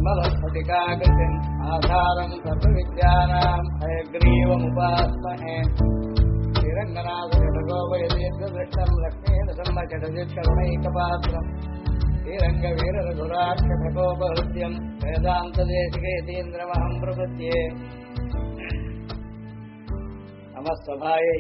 निर्मलस्फटिकाकृतिम् आधारम् सर्वविद्यानाम् हयग्रीवमुपास्महे श्रीरङ्गनाथजटकोपयतीर्थदृष्टम् लक्ष्मीनसम्मचटजित्करुणैकपात्रम् श्रीरङ्गवीररघुराक्षकोपहृद्यम् वेदान्तदेशिकेतीन्द्रमहम् प्रपद्ये नमः सभायै.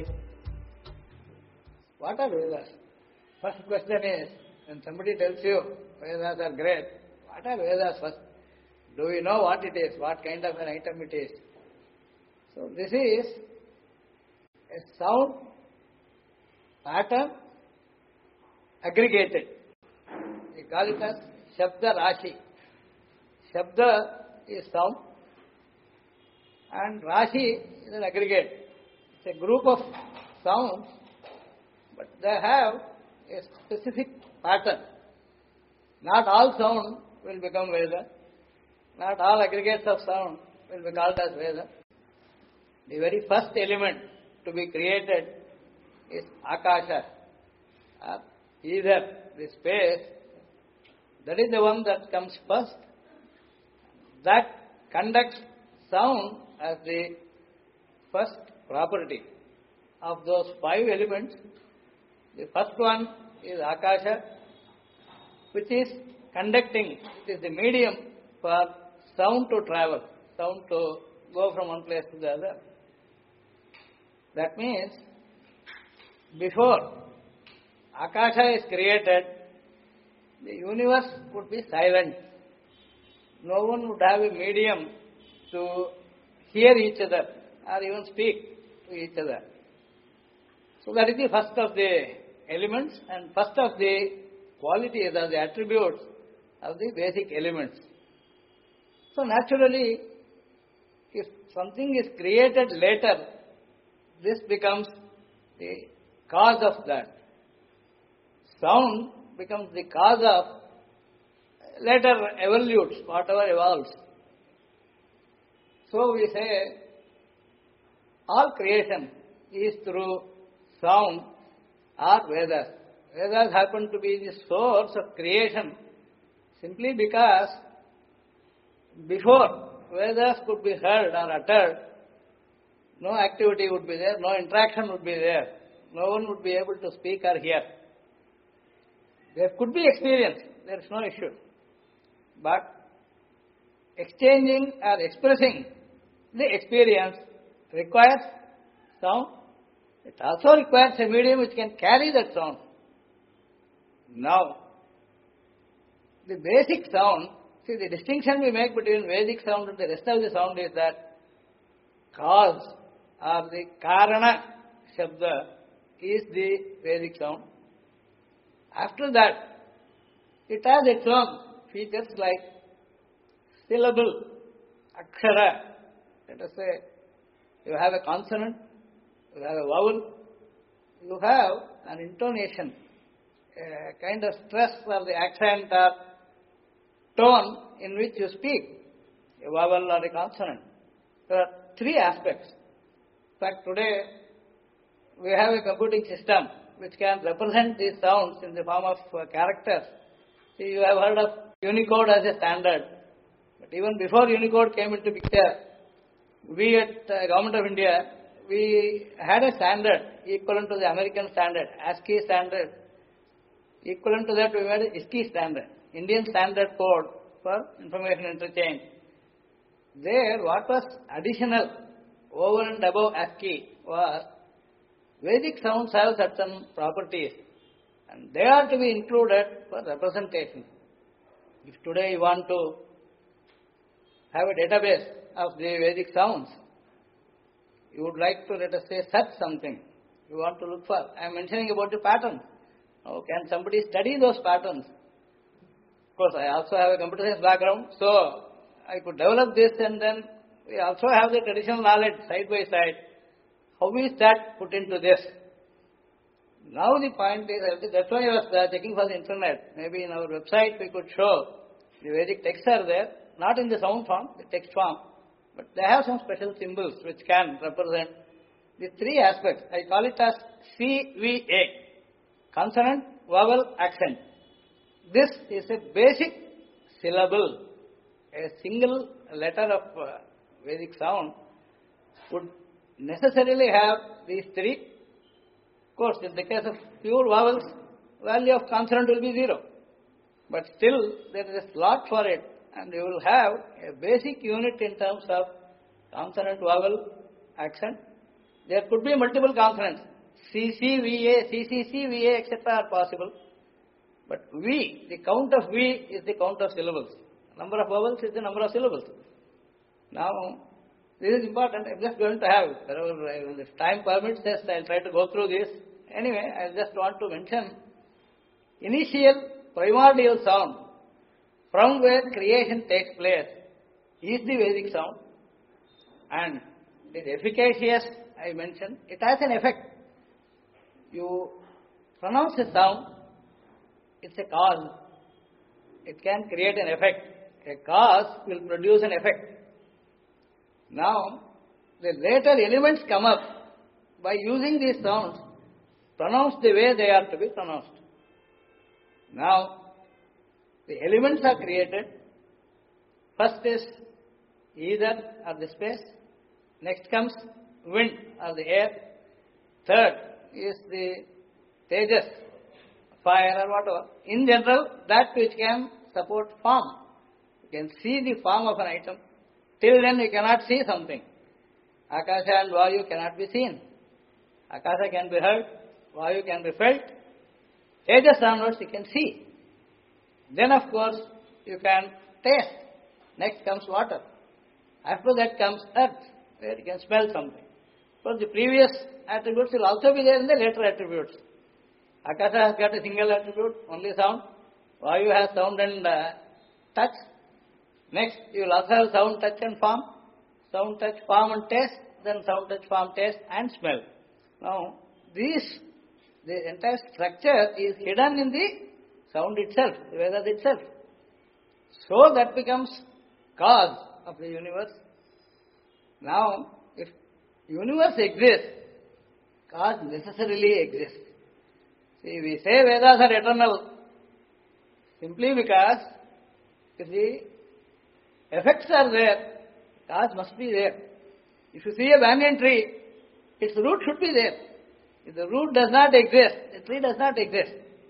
What are Vedas? First question is, when somebody tells you Vedas are great, what are Vedas first? Do we know what it is? What kind of an item it is? So this is a sound pattern aggregated. We call it as Shabda Rashi. Shabda is sound and Rashi is an aggregate. It's a group of sounds, but they have a specific pattern. Not all sound will become Veda. Not all aggregates of sound will be called as Veda. The very first element to be created is Akasha, or either the space. That is the one that comes first. That conducts sound as the first property of those five elements. The first one is Akasha, which is conducting. It is the medium for sound to travel, sound to go from one place to the other. That means before Akasha is created, the universe would be silent. No one would have a medium to hear each other or even speak to each other. So that is the first of the elements and first of the qualities or the attributes of the basic elements. So naturally, if something is created later, this becomes the cause of that. Sound becomes the cause of later evolutes, whatever evolves. So we say all creation is through sound or Vedas. Vedas happen to be the source of creation simply because before Vedas could be heard or uttered, no activity would be there, no interaction would be there, no one would be able to speak or hear. There could be experience, there is no issue. But exchanging or expressing the experience requires sound. It also requires a medium which can carry that sound. Now, the basic sound, see the distinction we make between Vedic sound and the rest of the sound is that cause or the Karana Shabda is the Vedic sound. After that, it has its own features like syllable, Akshara. Let us say you have a consonant, you have a vowel, you have an intonation, a kind of stress or the accent or tone in which you speak, a vowel or a consonant. There are three aspects. In fact, today we have a computing system which can represent these sounds in the form of characters. See, you have heard of Unicode as a standard. But even before Unicode came into picture, we at Government of India, we had a standard equivalent to the American standard, ASCII standard. Equivalent to that, we had a ISCI standard, Indian Standard Code for Information Interchange. There, what was additional over and above ASCII was Vedic sounds have certain properties and they are to be included for representation. If today you want to have a database of the Vedic sounds, you would like to, let us say, search something. You want to look for. I am mentioning about the pattern. Now, can somebody study those patterns? Of course, I also have a computer science background, so I could develop this and then we also have the traditional knowledge side by side. How is that put into this? Now the point is, that's why I was checking for the internet. Maybe in our website we could show the Vedic texts are there, not in the sound form, the text form, but they have some special symbols which can represent the three aspects. I call it as CVA, consonant, vowel, accent. This is a basic syllable, a single letter of Vedic sound would necessarily have these three. Of course, in the case of pure vowels, value of consonant will be 0. But still, there is a slot for it, and you will have a basic unit in terms of consonant, vowel, accent. There could be multiple consonants. CCVA, CCCVA, etc. are possible. But V, the count of V is the count of syllables. Number of vowels is the number of syllables. Now, this is important. I'm just going to have, if time permits, yes, I'll try to go through this. Anyway, I just want to mention initial primordial sound from where creation takes place is the Vedic sound, and it is efficacious. I mentioned it has an effect. You pronounce a sound, it's a cause. It can create an effect. A cause will produce an effect. Now, the later elements come up by using these sounds, pronounced the way they are to be pronounced. Now, the elements are created. First is ether or the space. Next comes wind or the air. Third is the tejas, fire or whatever. In general, that which can support form. You can see the form of an item. Till then you cannot see something. Akasha and Vayu cannot be seen. Akasha can be heard, Vayu can be felt. Tejas onwards you can see. Then of course you can taste. Next comes water. After that comes earth, where you can smell something. But the previous attributes will also be there in the later attributes. Akasha has got a single attribute, only sound. Vayu has sound and touch. Next, you will also have sound, touch and form. Sound, touch, form and taste. Then sound, touch, form, taste and smell. Now, the entire structure is hidden in the sound itself, the Vedas itself. So that becomes cause of the universe. Now, if universe exists, cause necessarily exists. See, we say Vedas are eternal simply because if the effects are there, cause must be there. If you see a banyan tree, its root should be there. If the root does not exist, the tree does not exist.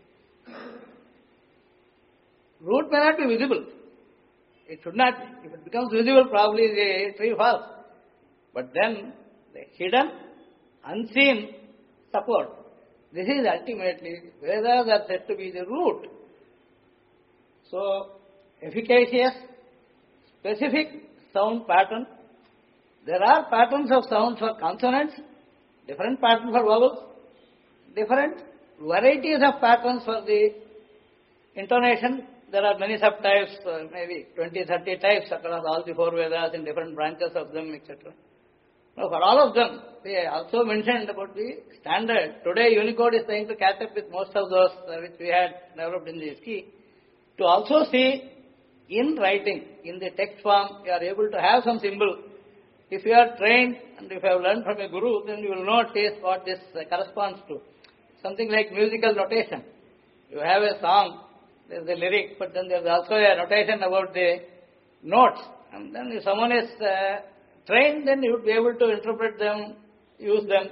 Root may not be visible. It should not be. If it becomes visible, probably the tree falls. But then, the hidden, unseen support. This is ultimately, Vedas are said to be the root. So, efficacious, specific sound pattern. There are patterns of sounds for consonants, different patterns for vowels, different varieties of patterns for the intonation. There are many subtypes, maybe 20, 30 types across all the four Vedas in different branches of them, etc. Now, for all of them, they also mentioned about the standard. Today, Unicode is trying to catch up with most of those which we had developed in the SKI. To also see in writing, in the text form, you are able to have some symbol. If you are trained and if you have learned from a guru, then you will notice what this corresponds to. Something like musical notation. You have a song, there is a lyric, but then there is also a notation about the notes. And then if someone is trained, then you would be able to interpret them, use them.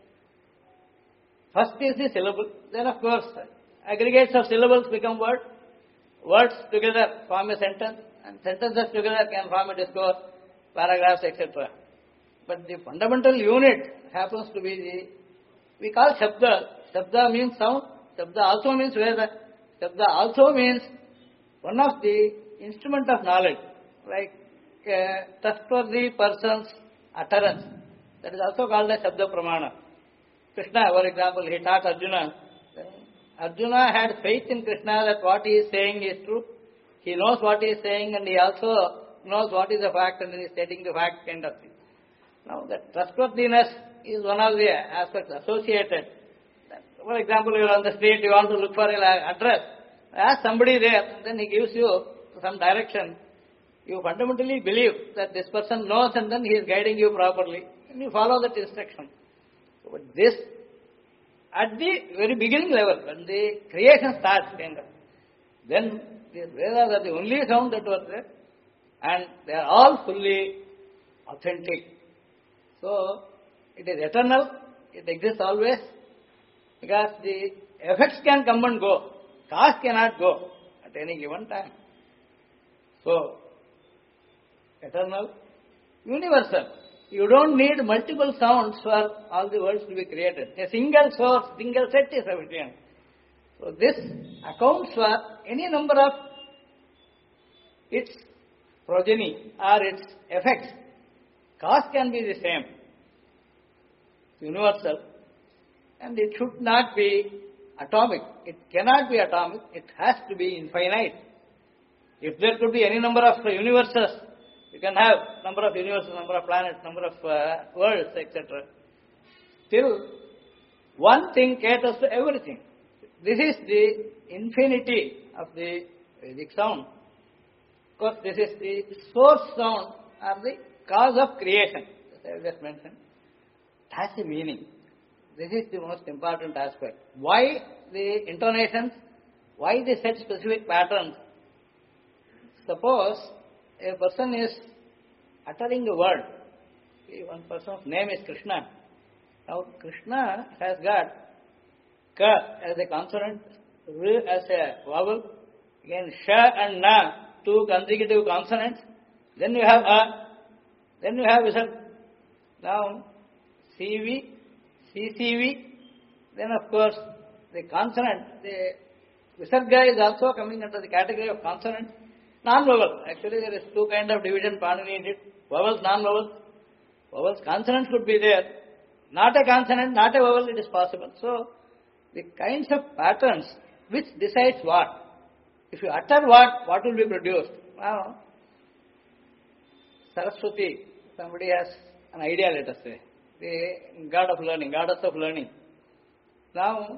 First is the syllable. Then of course, aggregates of syllables become words. Words together form a sentence, and sentences together can form a discourse, paragraphs, etc. But the fundamental unit happens to be we call Shabda. Shabda means sound. Shabda also means Veda. Shabda also means one of the instrument of knowledge, like a trustworthy person's utterance. That is also called as Shabda Pramana. Krishna, for example, he taught Arjuna. Arjuna had faith in Krishna that what he is saying is true. He knows what he is saying and he also knows what is the fact and then he is stating the fact kind of thing. Now that trustworthiness is one of the aspects associated. For example, you are on the street, you want to look for an address. Ask somebody there, and then he gives you some direction. You fundamentally believe that this person knows and then he is guiding you properly. And you follow that instruction. So, but this, at the very beginning level, when the creation starts, kind of, then the Vedas are the only sound that was there. and they are all fully authentic. So, it is eternal, it exists always, because the effects can come and go, cause cannot go at any given time. So, eternal, universal. You don't need multiple sounds for all the worlds to be created. A single source, single set is sufficient. So this accounts for any number of its progeny or its effects. Cause can be the same, universal, and it should not be atomic. It cannot be atomic, it has to be infinite. If there could be any number of universes, you can have number of universes, number of planets, number of worlds, etc. Still, one thing caters to everything. This is the infinity of the Vedic sound. Of course, this is the source sound or the cause of creation, as I just mentioned. It has a meaning. This is the most important aspect. Why the intonations? Why they set specific patterns? Suppose a person is uttering a word. One person's name is Krishna. Now, Krishna has got Ka as a consonant, R as a vowel, again Sha and Na, two consecutive consonants. Then you have A, then you have Visarga. Now, CV, CCV, then of course the consonant, the Visarga is also coming under the category of consonant. Non-vowel. Actually, there is two kind of division Panini did. Vowels, non-vowels. Vowels, consonants could be there. Not a consonant, not a vowel, it is possible. So, the kinds of patterns which decides what. If you utter what will be produced? Now, Saraswati, somebody has an idea, let us say. The god of learning, goddess of learning. Now,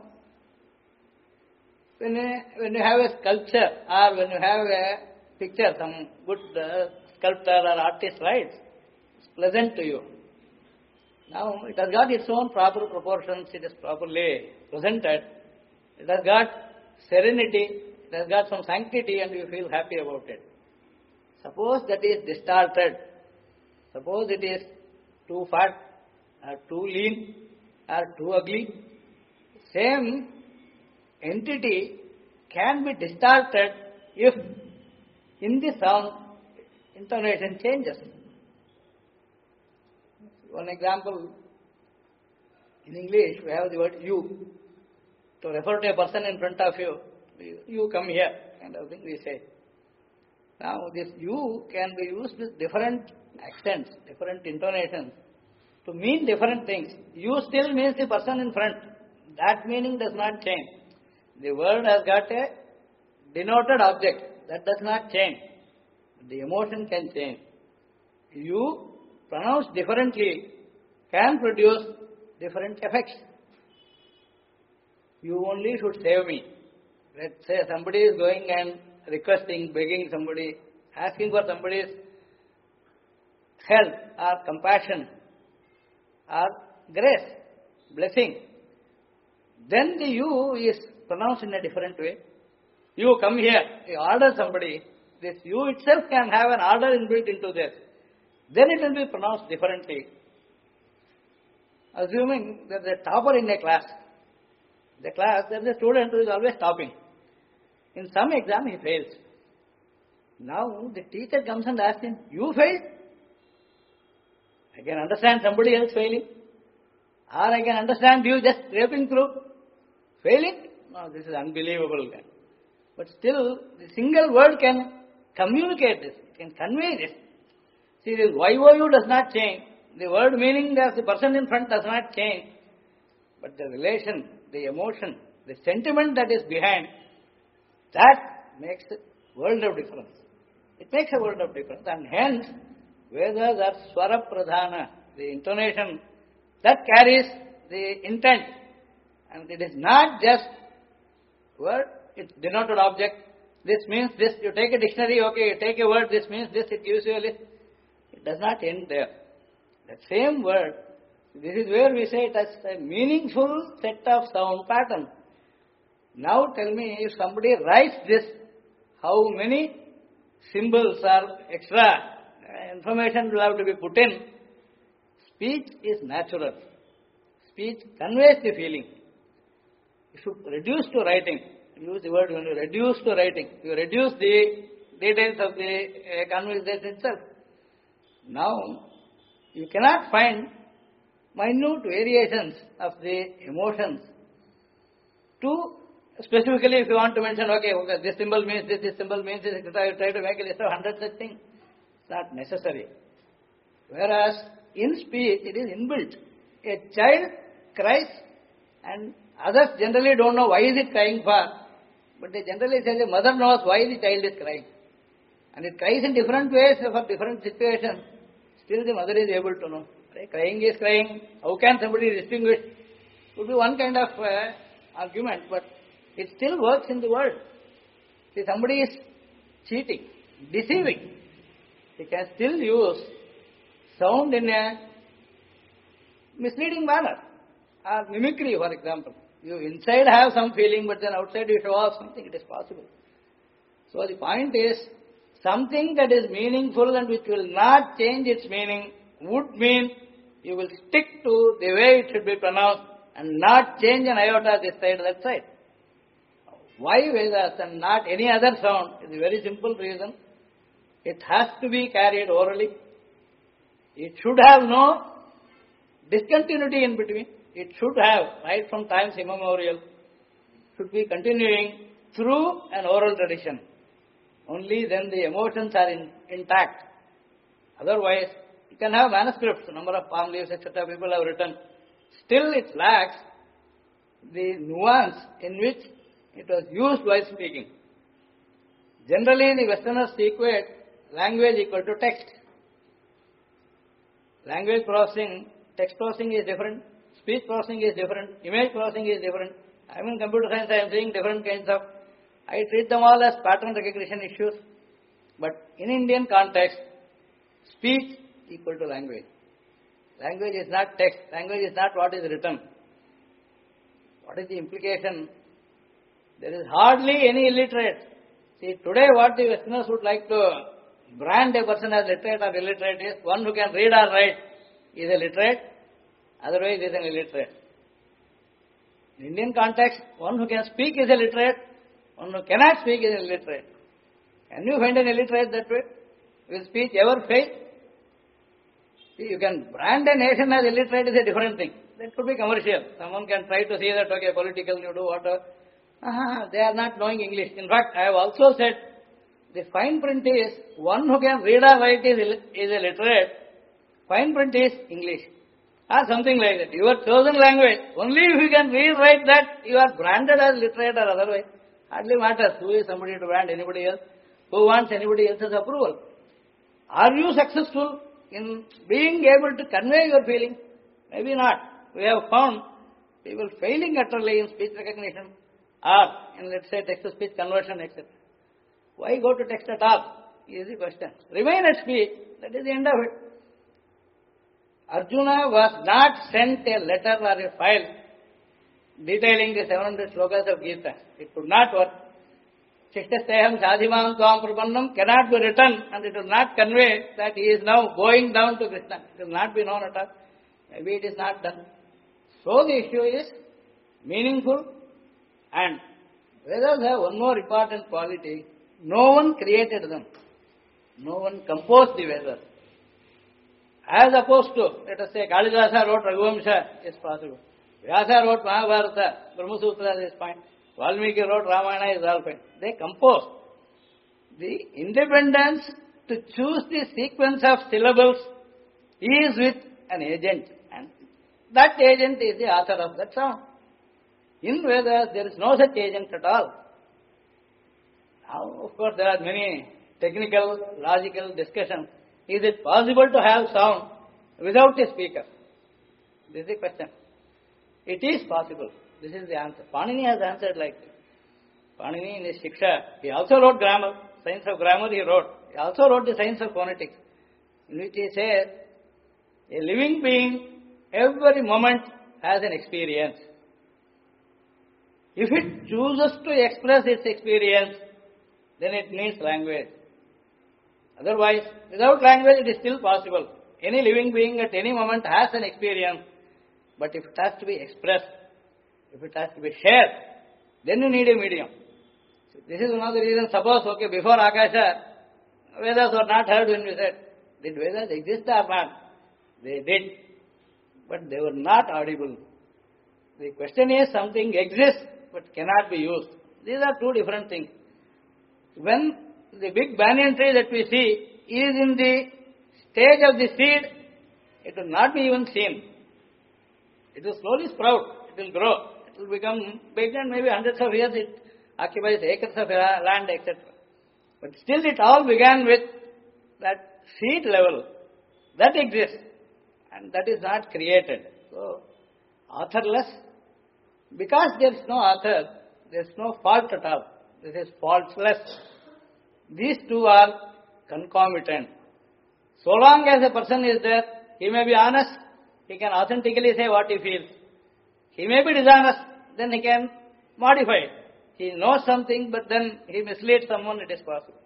when you have a sculpture or when you have a picture, some good sculptor or artist writes, it's pleasant to you. Now, it has got its own proper proportions, it is properly presented, it has got serenity, it has got some sanctity and you feel happy about it. Suppose that is distorted, suppose it is too fat or too lean or too ugly, same entity can be distorted if in the sound intonation changes. One example, in English we have the word you. To refer to a person in front of you, you come here, kind of thing we say. Now this you can be used with different accents, different intonations to mean different things. You still means the person in front. That meaning does not change. The word has got a denoted object. That does not change. The emotion can change. You pronounced differently can produce different effects. You only should save me. Let's say somebody is going and requesting, begging somebody, asking for somebody's help or compassion or grace, blessing. Then the you is pronounced in a different way. You come here, you order somebody, this you itself can have an order inbuilt into this. Then it will be pronounced differently. Assuming there is a topper in a class. The class, there is a student who is always topping. In some exam he fails. Now the teacher comes and asks him, you failed? I can understand somebody else failing. Or I can understand you just scraping through. Failing? No, this is unbelievable. But still, the single word can communicate this, can convey this. See, the YOU does not change. The word meaning of the person in front does not change. But the relation, the emotion, the sentiment that is behind, that makes a world of difference. It makes a world of difference. And hence, Vedas are Swara Pradhana, the intonation that carries the intent. And it is not just word, it's denoted object. This means this. You take a dictionary, okay, you take a word, this means this, it gives you a list. It does not end there. That same word, this is where we say it as a meaningful set of sound pattern. Now tell me, if somebody writes this, how many symbols or extra information will have to be put in. Speech is natural. Speech conveys the feeling. You should reduce to writing. Use the word when you reduce to writing. You reduce the details of the conversation itself. Now, you cannot find minute variations of the emotions to specifically if you want to mention, okay, this symbol means this symbol means this, etc. You try to make a list of 100 such things. It's not necessary. Whereas in speech, it is inbuilt. A child cries and others generally don't know why is it crying for, but they generally say the mother knows why the child is crying. And it cries in different ways for different situations. Still the mother is able to know. Right? Crying is crying. How can somebody distinguish? Would be one kind of argument, but it still works in the world. See, somebody is cheating, deceiving. He can still use sound in a misleading manner. Or mimicry, for example. You inside have some feeling, but then outside you show off something, it is possible. So the point is, something that is meaningful and which will not change its meaning would mean you will stick to the way it should be pronounced and not change an iota this side or that side. Why Vedas and not any other sound? Is a very simple reason. It has to be carried orally. It should have no discontinuity in between. It should have, right from times immemorial, should be continuing through an oral tradition. Only then the emotions are intact. Otherwise, you can have manuscripts, a number of palm leaves, etc. people have written. Still it lacks the nuance in which it was used while speaking. Generally, the Westerners equate language equal to text. Language processing, text processing is different, speech processing is different, image processing is different. I am in computer science, I am seeing different kinds of, I treat them all as pattern recognition issues. But in Indian context, speech equal to language. Language is not text, language is not what is written. What is the implication? There is hardly any illiterate. See, today what the Westerners would like to brand a person as literate or illiterate is one who can read or write is a literate, otherwise is an illiterate. In Indian context, one who can speak is a literate, one who cannot speak is an illiterate. Can you find an illiterate that way? Will speech ever fail? See, you can brand a nation as illiterate is a different thing. That could be commercial. Someone can try to say that, okay, political, you do whatever. They are not knowing English. In fact, I have also said, the fine print is, one who can read or write is a literate, fine print is English. Or something like that. Your chosen language, only if you can read, write that, you are branded as literate or otherwise. Hardly matters who is somebody to brand anybody else, who wants anybody else's approval. Are you successful in being able to convey your feeling? Maybe not. We have found people failing utterly in speech recognition or in, let's say, text-to-speech conversion, etc. Why go to text at all? Easy question. Remain at speech. That is the end of it. Arjuna was not sent a letter or a file detailing the 700 slokas of Gita. It could not work. Shiktasteham sadhimam tvam prapannam cannot be written and it will not convey that he is now going down to Krishna. It will not be known at all. Maybe it is not done. So the issue is meaningful, and Vedas have one more important quality. No one created them. No one composed the Vedas. As opposed to, let us say, Kalidasa wrote Raghuvamsha is possible. Vyasa wrote Mahabharata, Brahma Sutra is fine. Valmiki wrote Ramayana is all fine. They composed. The independence to choose the sequence of syllables is with an agent, and that agent is the author of that sound. In Vedas, there is no such agent at all. Now, of course, there are many technical, logical discussions. Is it possible to have sound without a speaker? This is the question. It is possible. This is the answer. Panini has answered like this. Panini in his Shiksha, he also wrote grammar, science of grammar he wrote. He also wrote the science of phonetics, in which he says, a living being every moment has an experience. If it chooses to express its experience, then it needs language. Otherwise, without language it is still possible. Any living being at any moment has an experience, but if it has to be expressed, if it has to be shared, then you need a medium. So this is one of the reasons. Suppose, okay, before Akasha, Vedas were not heard when we said, did Vedas exist or not? They did, but they were not audible. The question is, something exists but cannot be used. These are two different things. When the big banyan tree that we see is in the stage of the seed, it will not be even seen. It will slowly sprout, it will grow, it will become big, and maybe hundreds of years it occupies acres of land, etc. But still it all began with that seed level. That exists, and that is not created. So, authorless, because there is no author, there is no fault at all. This is faultless. These two are concomitant. So long as a person is there, he may be honest, he can authentically say what he feels. He may be dishonest, then he can modify it. He knows something, but then he misleads someone, it is possible.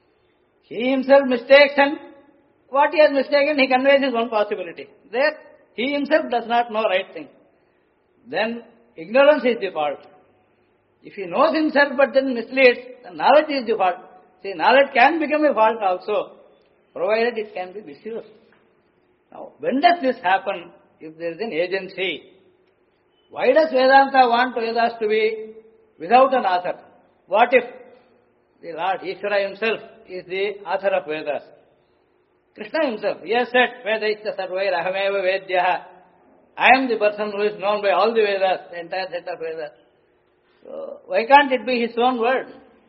He himself mistakes, and what he has mistaken, he conveys his own possibility. There, he himself does not know right thing. Then, ignorance is the fault. If he knows himself but then misleads, then knowledge is the fault. See, knowledge can become a fault also, provided it can be misused. Now, when does this happen? If there is an agency. Why does Vedanta want Vedas to be without an author? What if the Lord Ishvara himself is the author of Vedas? Krishna himself, he has said, Vedaisya sarvair ahameva vedyaha. I am the person who is known by all the Vedas, the entire set of Vedas. So, why can't it be his own word?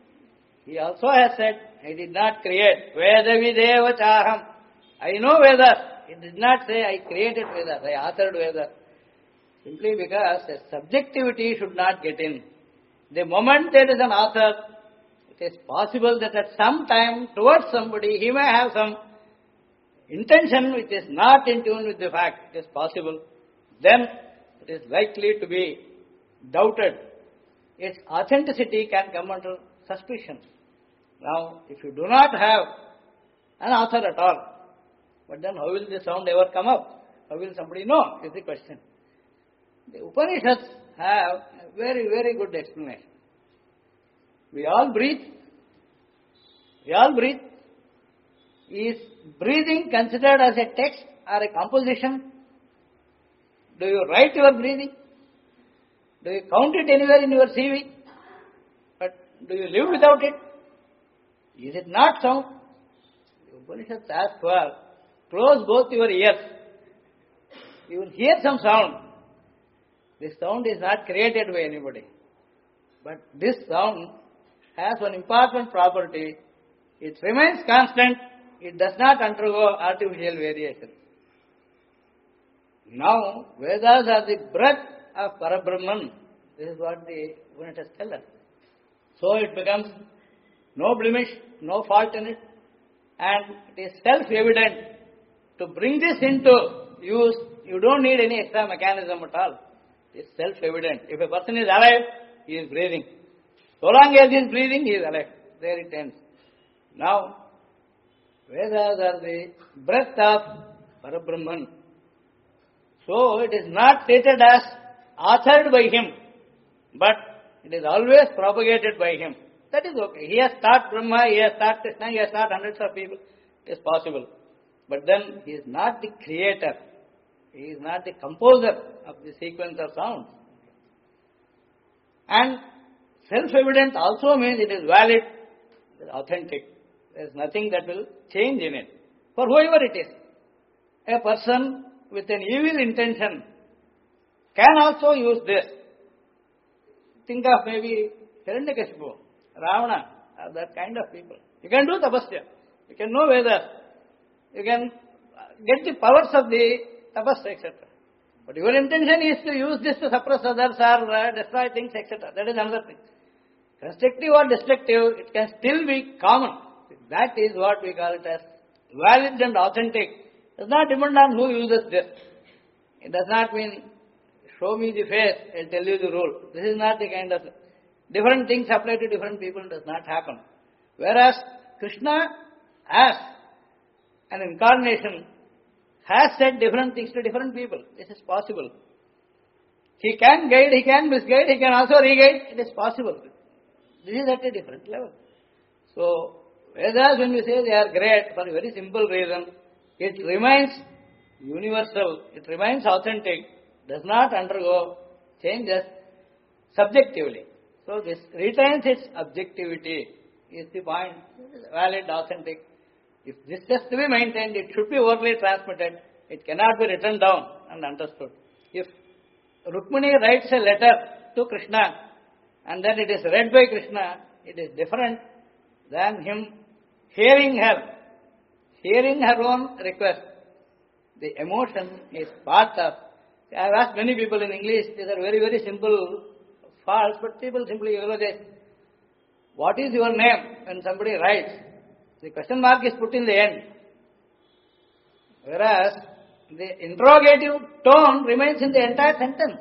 He also has said, I did not create Veda Videva Chaham. I know Vedas. He did not say, I created Vedas, I authored Vedas. Simply because a subjectivity should not get in. The moment there is an author, it is possible that at some time, towards somebody, he may have some intention which is not in tune with the fact. It is possible. Then it is likely to be doubted. Its authenticity can come under suspicion. Now, if you do not have an author at all, but then how will the sound ever come up? How will somebody know, is the question. The Upanishads have a very, very good explanation. We all breathe. We all breathe. Is breathing considered as a text or a composition? Do you write your breathing? Do you count it anywhere in your CV? But do you live without it? Is it not sound? The Upanishads ask for, close both your ears. You will hear some sound. This sound is not created by anybody. But this sound has one important property. It remains constant. It does not undergo artificial variation. Now, Vedas are the breath of Parabrahman. This is what the Upanishads tell us. So it becomes no blemish, no fault in it, and it is self-evident. To bring this into use, you don't need any extra mechanism at all. It is self-evident. If a person is alive, he is breathing. So long as he is breathing, he is alive. There it ends. Now, Vedas are the breath of Parabrahman. So it is not treated as authored by him, but it is always propagated by him. That is okay. He has taught Brahma, he has taught Krishna, he has taught hundreds of people. It is possible. But then he is not the creator. He is not the composer of the sequence of sounds. And self-evident also means it is valid, it is authentic. There is nothing that will change in it. For whoever it is. A person with an evil intention can also use this. Think of maybe Hiranyakashipu, Ravana, or that kind of people. You can do tapasya. You can know Vedas. You can get the powers of the tapasya, etc. But your intention is to use this to suppress others or destroy things, etc. That is another thing. Constructive or destructive, it can still be common. That is what we call it as valid and authentic. It does not depend on who uses this. It does not mean, show me the face, I'll tell you the rule. This is not the kind of, different things apply to different people, it does not happen. Whereas Krishna, as an incarnation has said different things to different people. This is possible. He can guide, he can misguide, he can also re-guide. It is possible. This is at a different level. So, Vedas, when we say they are great, for a very simple reason, it remains universal, it remains authentic, does not undergo changes subjectively. So, this retains its objectivity, is the point. It is valid, authentic. If this has to be maintained, it should be orally transmitted. It cannot be written down and understood. If Rukmini writes a letter to Krishna and then it is read by Krishna, it is different than him hearing her own request. The emotion is part of. I have asked many people in English, these are very, very simple faults, but people simply eulogize. What is your name? When somebody writes, the question mark is put in the end. Whereas, the interrogative tone remains in the entire sentence.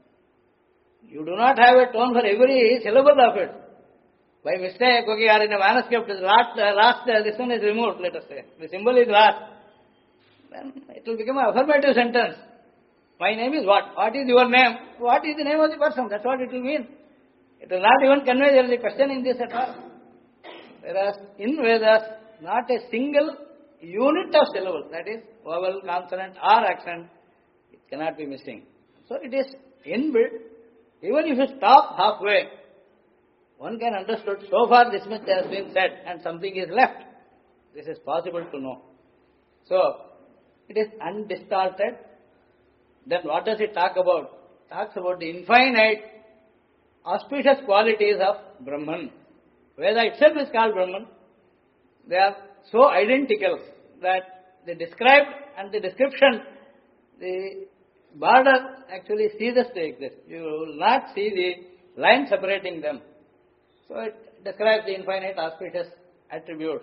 You do not have a tone for every syllable of it. By mistake, okay, or in a manuscript, this one is removed, let us say. The symbol is last. Then it will become an affirmative sentence. My name is what? What is your name? What is the name of the person? That's what it will mean. It will not even convey there is a question in this at all. Whereas in Vedas, not a single unit of syllable, that is vowel, consonant or accent, it cannot be missing. So it is inbuilt. Even if you stop halfway, one can understand so far this much has been said and something is left. This is possible to know. So it is undistorted. Then what does it talk about? It talks about the infinite auspicious qualities of Brahman. Veda itself is called Brahman. They are so identical that the described and the description, the border actually ceases to exist. You will not see the line separating them. So it describes the infinite auspicious attributes.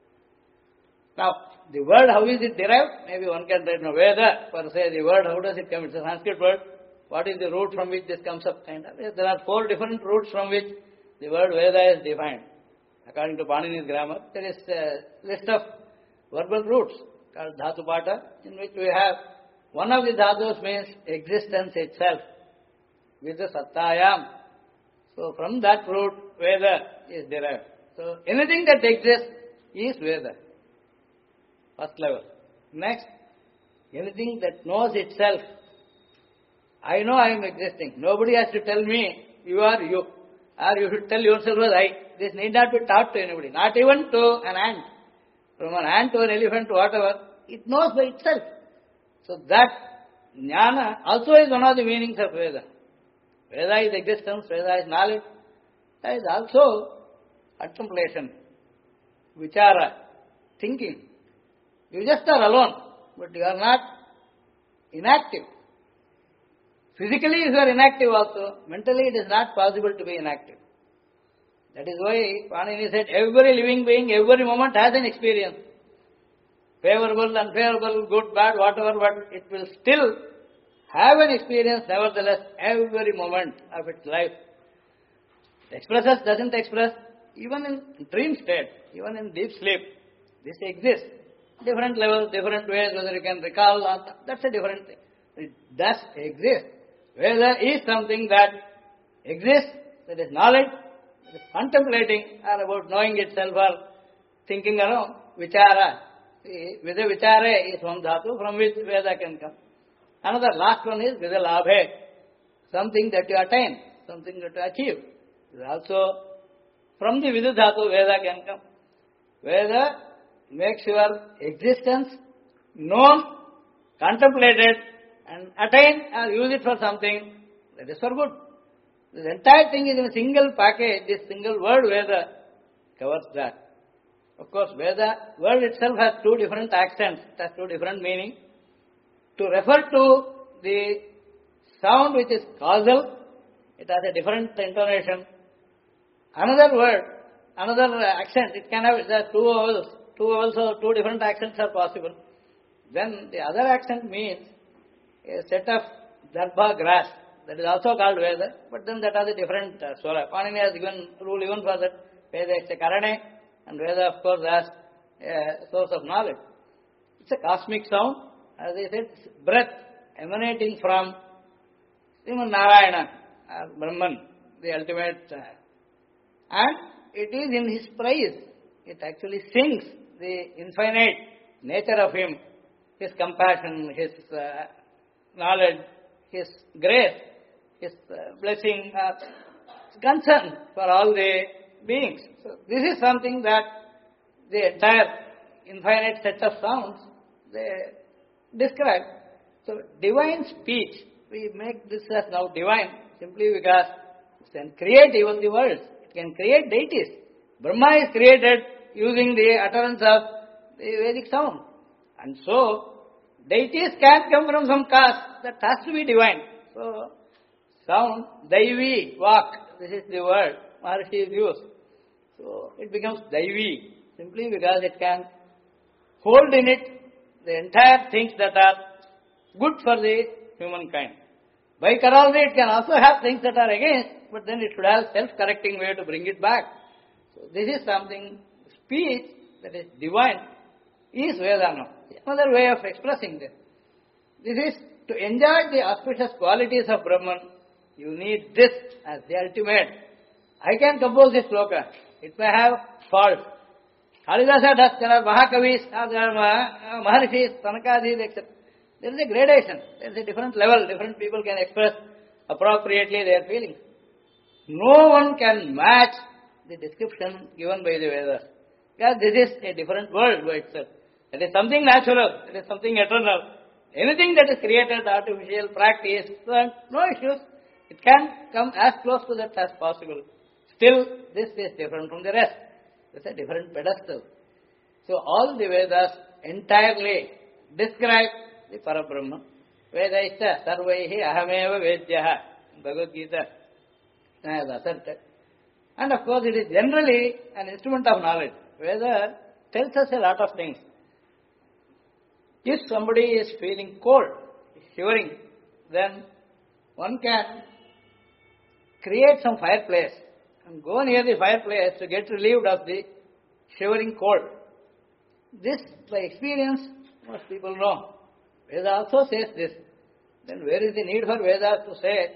Now, the word, how is it derived? Maybe one can write, Veda, per se, the word, how does it come? It's a Sanskrit word. What is the root from which this comes up? Kind of. There are 4 different roots from which the word Veda is defined. According to Panini's grammar, there is a list of verbal roots called Dhatu Pata, in which we have one of the dhatus means existence itself, with the Sattayam. So from that root, Veda is derived. So anything that exists is Veda. First level. Next, anything that knows itself. I know I am existing. Nobody has to tell me, you are you. Or you should tell yourself as I. This need not be taught to anybody. Not even to an ant. From an ant to an elephant to whatever. It knows by itself. So that jnana also is one of the meanings of Veda. Veda is existence, Veda is knowledge. That is also contemplation, vichara, thinking. You just are alone, but you are not inactive. Physically, if you are inactive also, mentally it is not possible to be inactive. That is why Panini said every living being, every moment has an experience. Favorable, unfavorable, good, bad, whatever, but it will still have an experience nevertheless every moment of its life. It expresses, doesn't express, even in dream state, even in deep sleep, this exists. Different levels, different ways, whether you can recall or that's a different thing. It does exist. Veda is something that exists, that is knowledge, that is contemplating or about knowing itself or thinking around, vichara. Vida vichare is one dhatu from which Veda can come. Another last one is Vida labhe, something that you attain, something that you achieve. Is also from the Vida dhatu Veda can come. Veda makes your existence known, contemplated, and attain or use it for something that is for good. This entire thing is in a single package, this single word Veda covers that. Of course, Veda word itself has 2 different accents, it has 2 different meanings. To refer to the sound which is causal, it has a different intonation. Another word, another accent, it can have there are 2 vowels. 2 vowels or 2 different accents are possible. Then the other accent means a set of darbha grass, that is also called Veda, but then that has a different swara. Panini has given rule even for that. Veda is a karane, and Veda of course has a source of knowledge. It's a cosmic sound, as I said, it's breath emanating from Sriman Narayana, or Brahman, the ultimate. And it is in his praise. It actually sings the infinite nature of him, his compassion, his knowledge, his grace, his blessing, concern for all the beings. So this is something that the entire infinite set of sounds they describe. So divine speech, we make this as now divine simply because it can create even the worlds. It can create deities. Brahma is created using the utterance of the Vedic sound. And so deities can come from some cause that has to be divine. So sound, Daivi, Vak, this is the word Maharshi used. So it becomes Daivi simply because it can hold in it the entire things that are good for the humankind. By carousal it can also have things that are against, but then it should have self-correcting way to bring it back. So this is something, speech that is divine is Vedana. Another way of expressing this. This is to enjoy the auspicious qualities of Brahman, you need this as the ultimate. I can compose this sloka. It may have faults. Kalidasa does, there are Mahakavis, there are Maharishis, Sanakadis, etc. There is a gradation. There is a different level. Different people can express appropriately their feelings. No one can match the description given by the Vedas. Because this is a different world by itself. It is something natural. It is something eternal. Anything that is created, artificial, practice, no issues. It can come as close to that as possible. Still, this is different from the rest. It's a different pedestal. So all the Vedas entirely describe the Parabrahma. Vedaischa sarvaihi ahameva vedyaha. Bhagavad Gita has asserted. And of course it is generally an instrument of knowledge. Veda tells us a lot of things. If somebody is feeling cold, shivering, then one can create some fireplace and go near the fireplace to get relieved of the shivering cold. This, by experience, most people know. Veda also says this. Then where is the need for Vedas to say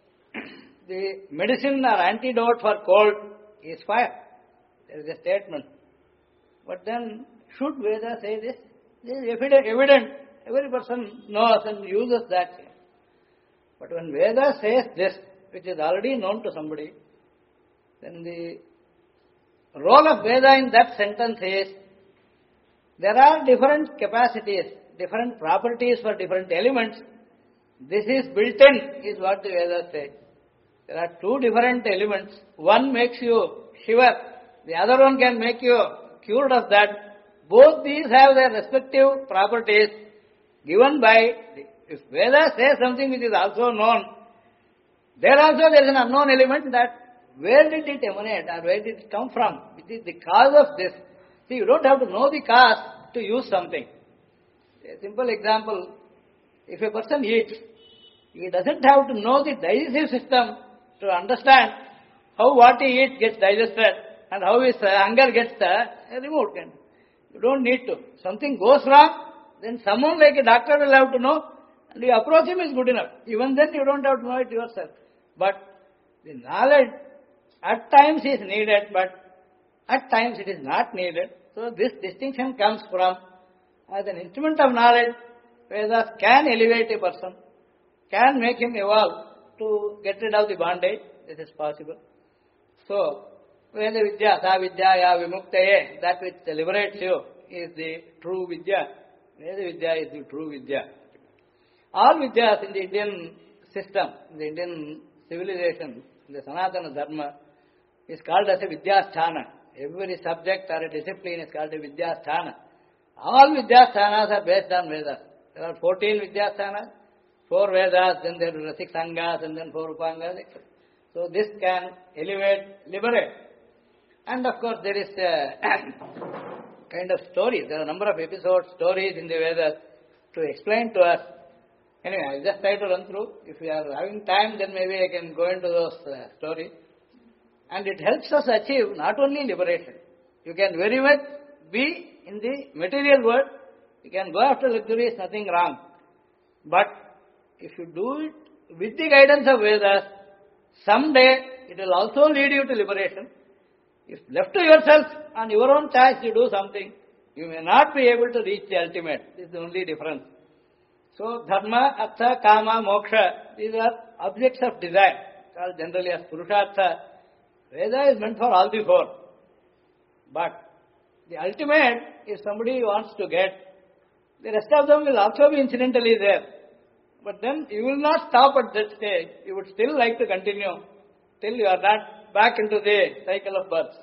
the medicine or antidote for cold is fire? There is a statement. But then, should Veda say this? This is evident. Every person knows and uses that. But when Veda says this, which is already known to somebody, then the role of Veda in that sentence is, there are different capacities, different properties for different elements. This is built in, is what the Vedas say. There are two different elements. One makes you shiver, the other one can make you cured of that. Both these have their respective properties given by, if Vedas says something which is also known, there is an unknown element that where did it emanate or where did it come from? Which is the cause of this. See, you don't have to know the cause to use something. A simple example, if a person eats, he doesn't have to know the digestive system to understand how what he eats gets digested and how his hunger gets removed. You don't need to. Something goes wrong, then someone like a doctor will have to know, and you approach him is good enough. Even then you don't have to know it yourself. But the knowledge at times is needed, but at times it is not needed. So this distinction comes from, as an instrument of knowledge, Vedas can elevate a person, can make him evolve to get rid of the bondage. This is possible. So, Veda Vidya, Sa Vidya, Ya Vimuktaye, that which liberates you is the true Vidya. Veda Vidya is the true Vidya. All Vidyas in the Indian system, in the Indian civilization, in the Sanatana Dharma, is called as a Vidyasthana. Every subject or a discipline is called a Vidyasthana. All Vidyasthanas are based on Vedas. There are 14 Vidyasthanas, 4 Vedas, then there are 6 Angas, and then 4 Upangas, etc. So this can elevate, liberate. And of course there is a kind of story. There are a number of episodes, stories in the Vedas to explain to us. Anyway, I'll just try to run through. If we are having time, then maybe I can go into those stories. And it helps us achieve not only liberation. You can very much be in the material world You can go after luxuries, nothing wrong. But if you do it with the guidance of Vedas, someday it will also lead you to liberation. If left to yourself, on your own choice you do something, you may not be able to reach the ultimate. This is the only difference. So, dharma, artha, kama, moksha, these are objects of desire, called generally as purushartha. Veda is meant for all the four. But the ultimate, if somebody wants to get, the rest of them will also be incidentally there. But then you will not stop at that stage. You would still like to continue till you are not back into the cycle of birth.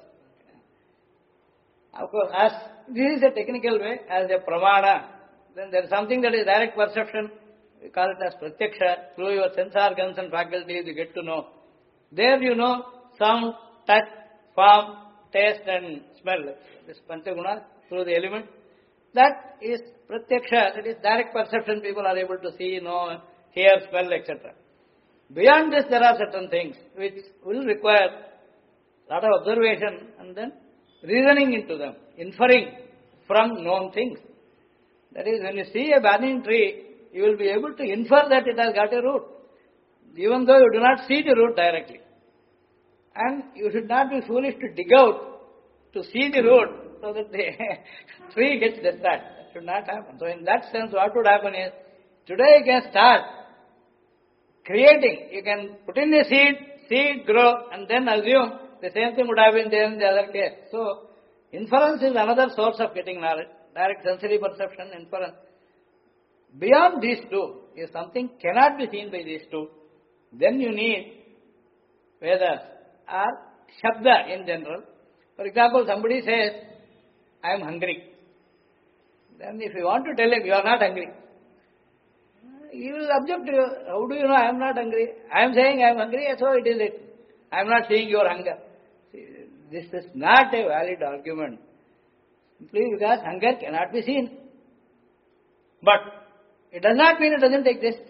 Of course, as this is a technical way, as a pramana, then there is something that is direct perception. We call it as pratyaksha. Through your sense organs and faculties, you get to know. There you know sound, touch, form, taste and smell. This panchaguna through the element. That is pratyaksha, that is direct perception. People are able to see, know, hear, smell, etc. Beyond this, there are certain things which will require a lot of observation and then reasoning into them, inferring from known things. That is, when you see a banyan tree, you will be able to infer that it has got a root, even though you do not see the root directly. And you should not be foolish to dig out to see the root so that the tree gets destroyed. That should not happen. So in that sense, what would happen is, today you can start creating. You can put in a seed grow, and then assume the same thing would have been there in the other case. So, inference is another source of getting knowledge. Direct sensory perception, inference. Beyond these two, if something cannot be seen by these two, then you need Vedas or Shabda in general. For example, somebody says, I am hungry. Then if you want to tell him, you are not hungry, he will object to you. How do you know I am not hungry? I am saying I am hungry, so it is it. I am not seeing your hunger. See, this is not a valid argument. Simply because hunger cannot be seen. But it does not mean it doesn't exist.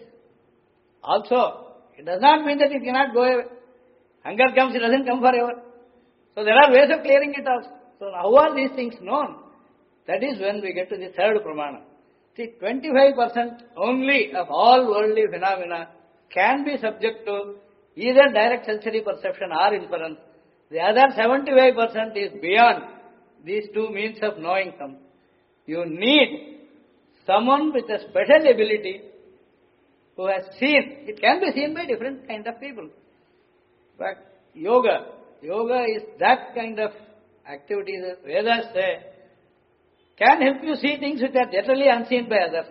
Also, it does not mean that it cannot go away. Hunger comes, it doesn't come forever. So there are ways of clearing it out. So how are these things known? That is when we get to the third pramana. See, 25% only of all worldly phenomena can be subject to either direct sensory perception or inference. The other 75% is beyond these two means of knowing something. You need someone with a special ability who has seen. It can be seen by different kind of people. But yoga is that kind of activity that Vedas say can help you see things which are generally unseen by others.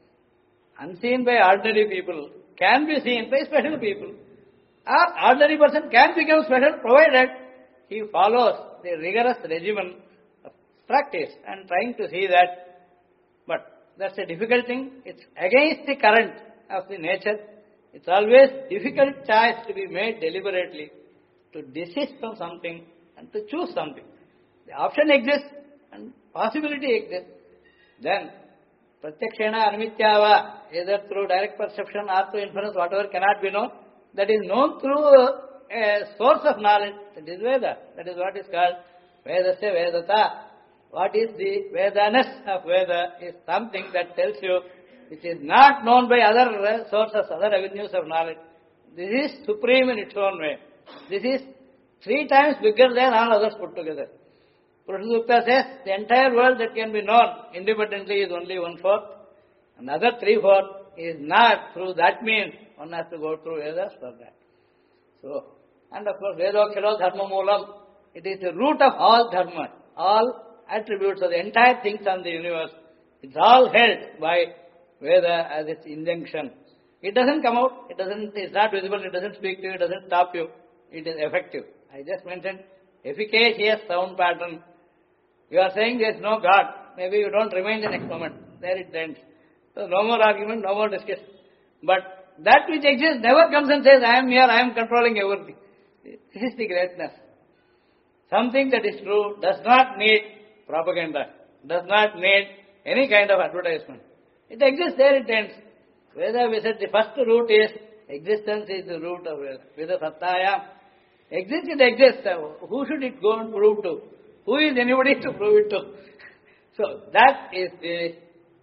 Unseen by ordinary people, can be seen by special people. Or ordinary person can become special provided he follows the rigorous regimen of practice and trying to see that. But that's a difficult thing. It's against the current of the nature. It's always difficult choice to be made deliberately, to desist from something and to choose something. The option exists and possibility exists. Then, pratyakshena animityava, either through direct perception or through inference, whatever cannot be known, that is known through a source of knowledge, that is Veda. That is what is called Vedasya Vedata. What is the Vedaness of Veda is something that tells you which is not known by other sources, other avenues of knowledge. This is supreme in its own way. This is 3 times bigger than all others put together. Purusha Sukta says the entire world that can be known independently is only 1/4. Another 3/4 is not through that means. One has to go through Vedas for that. So, and of course, Vedoksharo Dharma Moolam. It is the root of all dharma, all attributes of the entire things on the universe. It's all held by Veda as its injunction. It doesn't come out, it's not visible, it doesn't speak to you, it doesn't stop you. It is effective. I just mentioned efficacious sound pattern. You are saying there is no God. Maybe you don't remain the next moment. There it ends. So no more argument, no more discussion. But that which exists never comes and says, I am here, I am controlling everything. This is the greatness. Something that is true does not need propaganda, does not need any kind of advertisement. It exists, there it ends. Veda, we said the first root is, existence is the root of Veda. Veda Sattayam. Exists, it exists. Who should it go and prove to? Who is anybody to prove it to? So that is the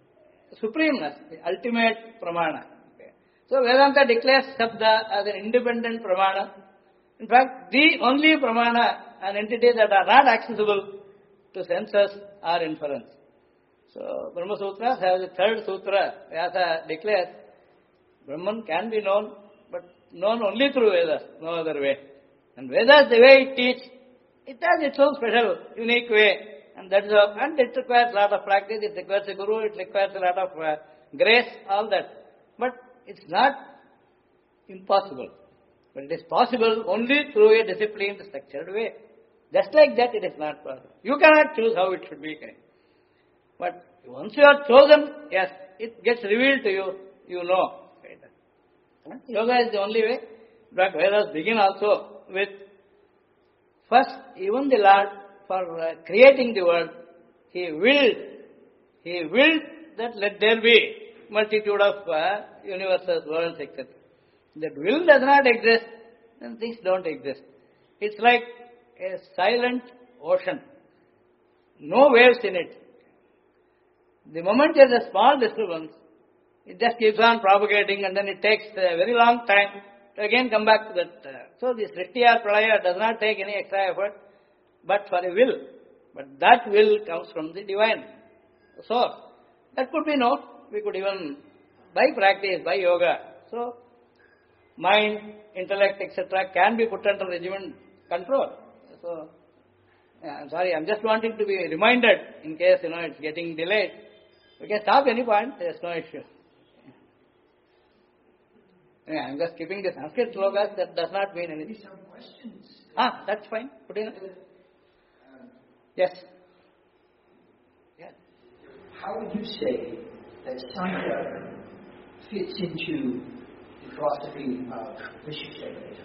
supremeness, the ultimate pramana. Okay. So Vedanta declares Shabda as an independent pramana. In fact, the only pramana, an entity that are not accessible to senses or inference. So Brahma Sutras has the third sutra. Vyasa declares Brahman can be known, but known only through Vedas, no other way. And Vedas, the way it teach, it has its own special, unique way. And that is how, and it requires a lot of practice, it requires a guru, it requires a lot of grace, all that. But it's not impossible. But it is possible only through a disciplined, structured way. Just like that, it is not possible. You cannot choose how it should be. But once you are chosen, yes, it gets revealed to you, you know. Yoga is the only way. But Vedas begin also with first, even the Lord, for creating the world, He willed that let there be multitude of universes, worlds, etc. That will does not exist, then things don't exist. It's like a silent ocean. No waves in it. The moment there is a small disturbance, it just keeps on propagating and then it takes a very long time to again come back to that. So this Srishti or Pralaya does not take any extra effort, but for a will. But that will comes from the divine source. That could be known. We could even, by practice, by yoga. So, mind, intellect, etc. can be put under regimen control. So, I'm sorry, I'm just wanting to be reminded in case, it's getting delayed. We can stop any point, there's no issue. I'm just keeping the Sanskrit slogas, that does not mean anything. Some questions. That's fine. Put in. Yes. How would you say that Sankhya fits into the philosophy of Vishishtadvaita?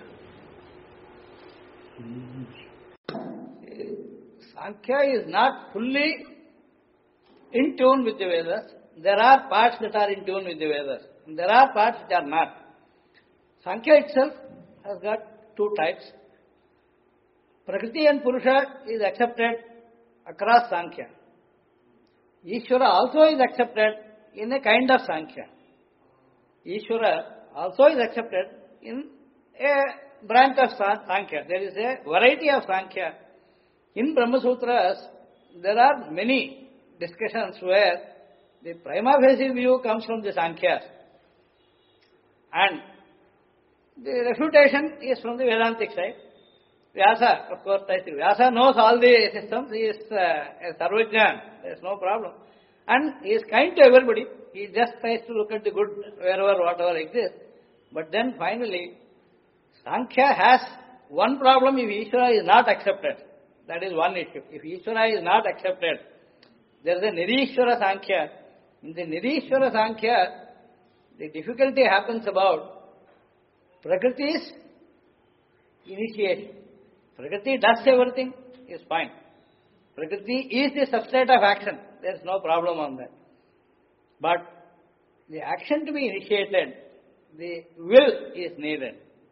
Sankhya is not fully in tune with the Vedas. There are parts that are in tune with the Vedas. There are parts which are not. Sankhya itself has got two types. Prakriti and Purusha is accepted across Sankhya. Ishvara also is accepted in a kind of Sankhya. Ishvara also is accepted in a branch of Sankhya. There is a variety of Sankhya. In Brahma Sutras, there are many discussions where the prima facie view comes from the Sankhyas. And the refutation is from the Vedantic side. Vyasa, of course, Vyasa knows all the systems. He is a Sarvajnan. There is no problem. And he is kind to everybody. He just tries to look at the good wherever, whatever exists. But then finally, Sankhya has one problem if Ishvara is not accepted. That is one issue. If Ishvara is not accepted, there is a Nirishvara Sankhya. In the Nirishvara Sankhya, the difficulty happens about Prakriti's initiation. Prakriti does everything, is fine. Prakriti is the substrate of action. There is no problem on that. But the action to be initiated, the will is needed.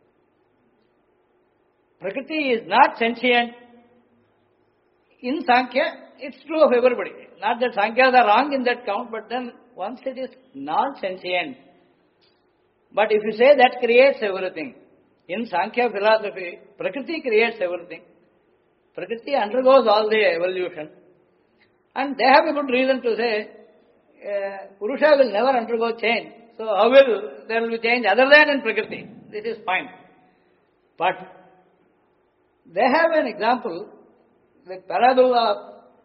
Prakriti is not sentient. In Sankhya, it's true of everybody. Not that Sankhyas are wrong in that count, but then once it is non-sentient. But if you say that creates everything, in Sankhya philosophy, Prakriti creates everything. Prakriti undergoes all the evolution. And they have a good reason to say, Purusha will never undergo change. So how will there will be change other than in Prakriti? This is fine. But they have an example, the parable of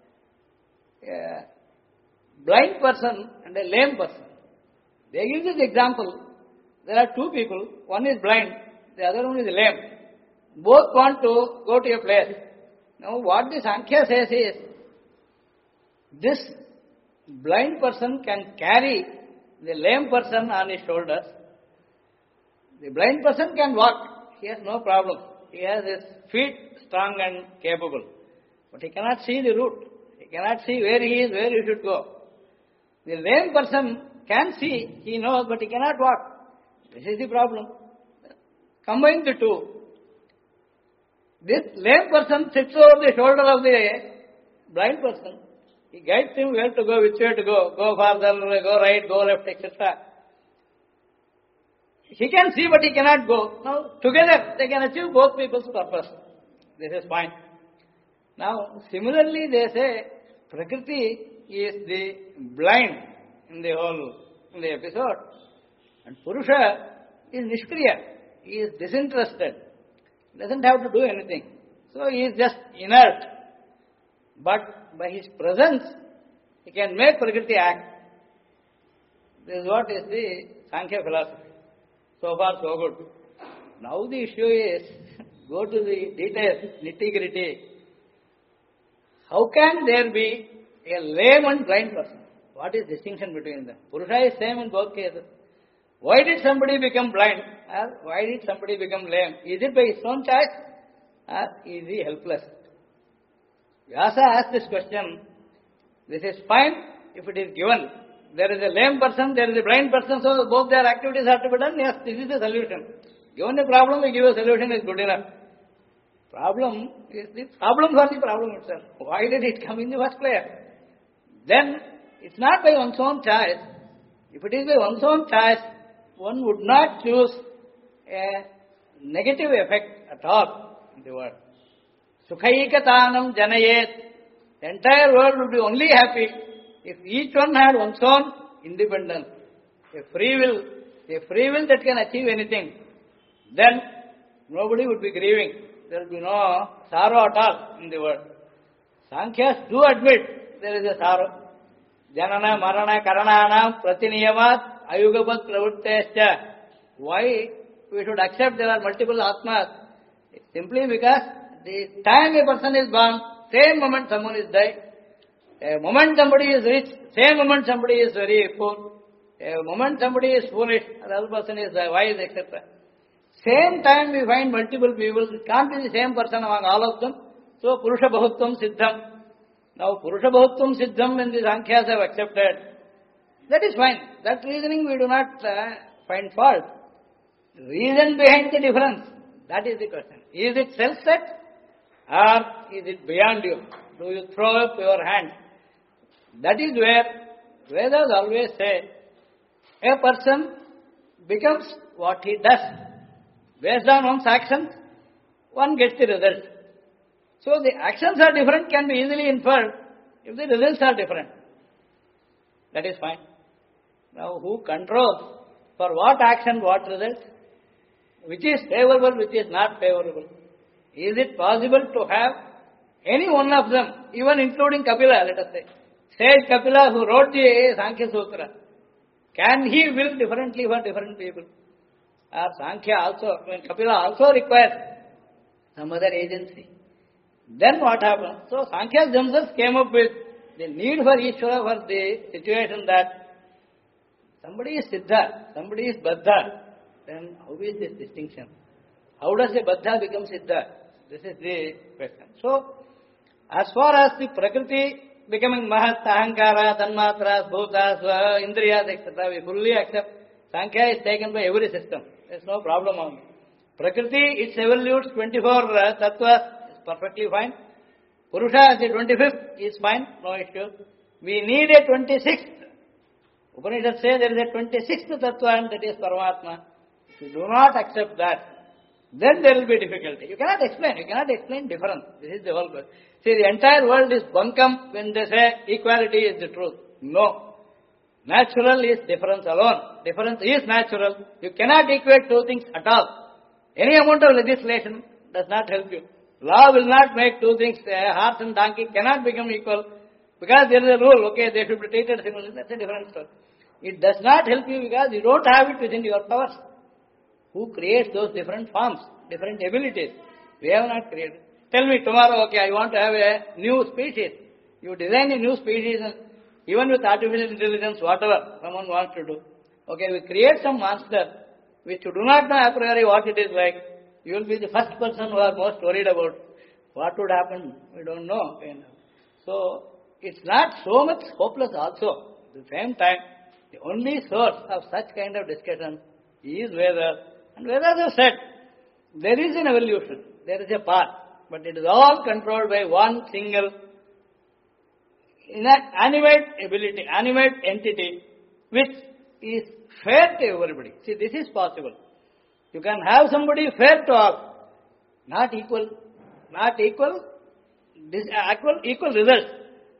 a blind person and a lame person. They give this example. There are two people, one is blind, the other one is lame. Both want to go to a place. Now what the Sankhya says is, this blind person can carry the lame person on his shoulders. The blind person can walk, he has no problem. He has his feet strong and capable. But he cannot see the route. He cannot see where he is, where he should go. The lame person can see, he knows, but he cannot walk. This is the problem. Combine the two. This lame person sits over the shoulder of the blind person He guides him where to go, which way to go farther, go right, go left, etc. He can see but he cannot go. Now, together they can achieve both people's purpose. This is fine. Now, similarly they say Prakriti is the blind in the episode, and Purusha is Nishkriya. He is disinterested. He doesn't have to do anything. So he is just inert. But by his presence, he can make Prakriti act. This is what is the Sankhya philosophy. So far, so good. Now the issue is, go to the details, nitty-gritty. How can there be a lame and blind person? What is the distinction between them? Purusha is same in both cases. Why did somebody become blind? Or why did somebody become lame? Is it by his own choice? Or is he helpless? Vyasa asked this question. This is fine if it is given. There is a lame person, there is a blind person, so both their activities have to be done. Yes, this is the solution. Given the problem, we give a solution is good enough. Problem is the problem for the problem itself. Why did it come in the first place? Then, it's not by one's own choice. If it is by one's own choice, one would not choose a negative effect at all in the world. Sukhaikatanam janayet. The entire world would be only happy if each one had one's own independence, a free will that can achieve anything. Then nobody would be grieving. There will be no sorrow at all in the world. Sankhyas do admit there is a sorrow. Janana, marana, karananam, pratiniyamat, ayugapat, pravrittescha. Why we should accept there are multiple atmas? It's simply because the time a person is born, same moment someone is died. A moment somebody is rich, same moment somebody is very poor. A moment somebody is foolish, the other person is wise, etc. Same time we find multiple people. It can't be the same person among all of them. So Purusha Bahutvam Siddham. Now Purusha Bahutvam Siddham when the Sankhyas have accepted, that is fine. That reasoning we do not find fault. Reason behind the difference, that is the question. Is it self-set or is it beyond you? Do you throw up your hand? That is where Vedas always say, a person becomes what he does. Based on one's actions, one gets the result. So the actions are different, can be easily inferred if the results are different. That is fine. Now who controls for what action, what result? Which is favorable, which is not favorable? Is it possible to have any one of them, even including Kapila, let us say. Sage Kapila who wrote the Sankhya Sutra. Can he will differently for different people? Or Sankhya also, when Kapila also requires some other agency. Then what happens? So Sankhyas themselves came up with the need for Ishvara for the situation that somebody is Siddha, somebody is Baddha. Then how is this distinction? How does a Baddha become Siddha? This is the question. So, as far as the Prakriti becoming Mahat, Ahankara, Tanmatras, Bhutas, Indriyas, etc., we fully accept. Sankhya is taken by every system. There is no problem on it. Prakriti, it evolutes 24 tattvas, is perfectly fine. Purusha, the 25th, is fine, no issue. We need a 26th. Upanishads say there is a 26th tattva and that is Paramatma. If you do not accept that, then there will be difficulty. You cannot explain difference. This is the whole question. See, the entire world is bunkam when they say equality is the truth. No. Natural is difference alone. Difference is natural. You cannot equate two things at all. Any amount of legislation does not help you. Law will not make two things, horse and donkey cannot become equal because there is a rule, okay, they should be treated similarly. That's a different story. It does not help you because you don't have it within your powers. Who creates those different forms, different abilities? We have not created. Tell me tomorrow, okay, I want to have a new species. You design a new species, and even with artificial intelligence, whatever someone wants to do. Okay, we create some monster which you do not know a priori what it is like. You will be the first person who are most worried about what would happen. We don't know. So, it's not so much hopeless also. At the same time, the only source of such kind of discussion is Vedas. And Vedas have said, there is an evolution, there is a path, but it is all controlled by one single inanimate ability, animate entity, which is fair to everybody. See, this is possible. You can have somebody fair to all, not equal, equal results.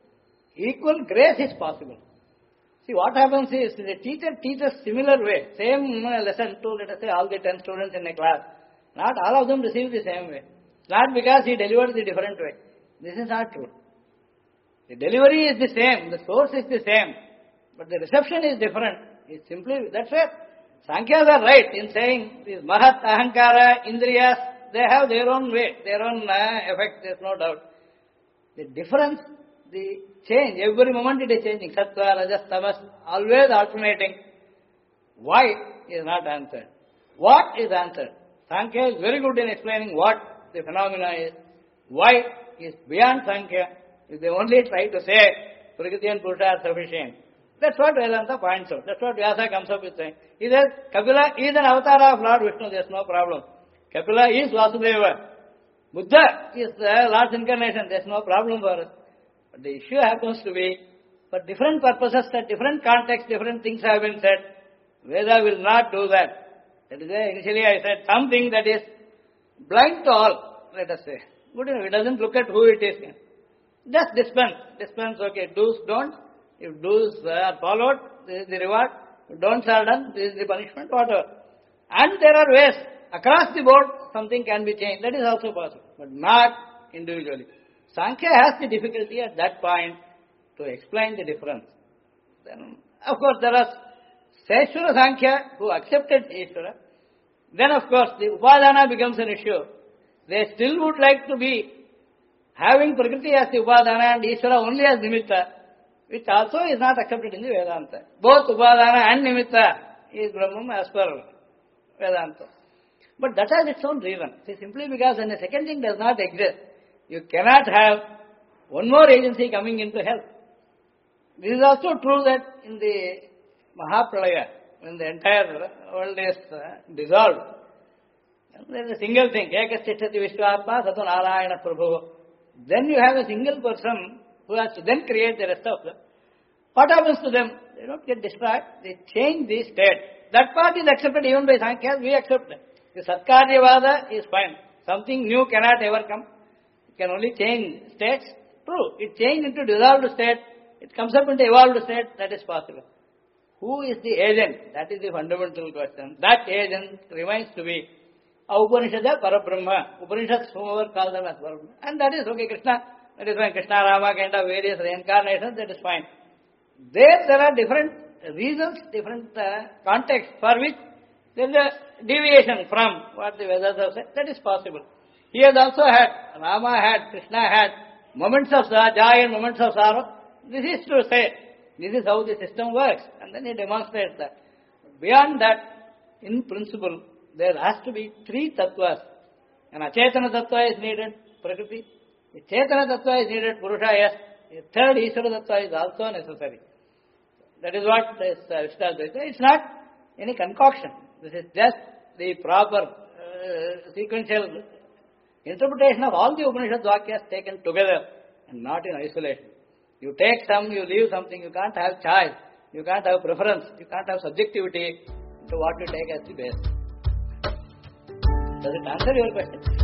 Equal grace is possible. See, what happens is the teacher teaches similar way, same lesson to, let us say, all the 10 students in a class. Not all of them receive the same way. Not because he delivered the different way. This is not true. The delivery is the same, the source is the same, but the reception is different. It's simply, that's why Sankhyas are right in saying these Mahat, Ahankara, Indriyas, they have their own way, their own effect, there's no doubt. The difference, the change, every moment it is changing. Sattva, Rajas, Tamas, always alternating. Why is not answered. What is answered? Sankhya is very good in explaining what the phenomena is. Why is beyond Sankhya. If they only try to say Prakriti and Purusha are sufficient. That's what Vedanta points out. That's what Vyasa comes up with saying. He says, Kapila is an avatar of Lord Vishnu, there's no problem. Kapila is Vasudeva. Buddha is the Lord's incarnation, there's no problem for us. But the issue happens to be, for different purposes, at different contexts, different things have been said. Veda will not do that. That is why initially I said something that is blind to all, let us say. Good enough, it doesn't look at who it is. Just dispense, okay, do's, don'ts. If do's are followed, this is the reward. If don'ts are done, this is the punishment, whatever. And there are ways, across the board, something can be changed. That is also possible, but not individually. Sankhya has the difficulty at that point to explain the difference. Then, of course, there are Seshwara Sankhya who accepted Ishvara. Then, of course, the Upadana becomes an issue. They still would like to be having Prakriti as the Upadana and Ishvara only as Nimitta, which also is not accepted in the Vedanta. Both Upadana and Nimitta is Brahman as per Vedanta. But that has its own reason. See, simply because when the second thing does not exist, you cannot have one more agency coming into help. This is also true that in the Mahapralaya, when the entire world is dissolved, there is a single thing, Ekastishati Vishwatma Satu Narayana Prabhu. Then you have a single person who has to then create the rest of them. What happens to them? They don't get destroyed, they change the state. That part is accepted even by Sankhya, we accept it. The Satkaryavada is fine. Something new cannot ever come. It can only change states. True, it changed into dissolved state, it comes up into evolved state, that is possible. Who is the agent? That is the fundamental question. That agent remains to be Upanishada Parabrahma. Upanishads, whoever calls them as Parabrahma. And that is okay, Krishna. That is fine. Krishna, Rama, kind of various reincarnations, that is fine. There are different reasons, different contexts for which there is a deviation from what the Vedas have said. That is possible. He has also had, Rama had, Krishna had moments of joy and moments of sorrow. This is to say, this is how the system works. And then he demonstrates that. Beyond that, in principle, there has to be three tattvas. An achetana tattva is needed, Prakriti. A chetana tattva is needed, Purusha, yes. A third Ishvara tattva is also necessary. That is what is established. It's not any concoction. This is just the proper sequential interpretation of all the Upanishad Vakyas taken together and not in isolation. You take some, you leave something, you can't have choice, you can't have preference, you can't have subjectivity to what you take as the base. Does it answer your question?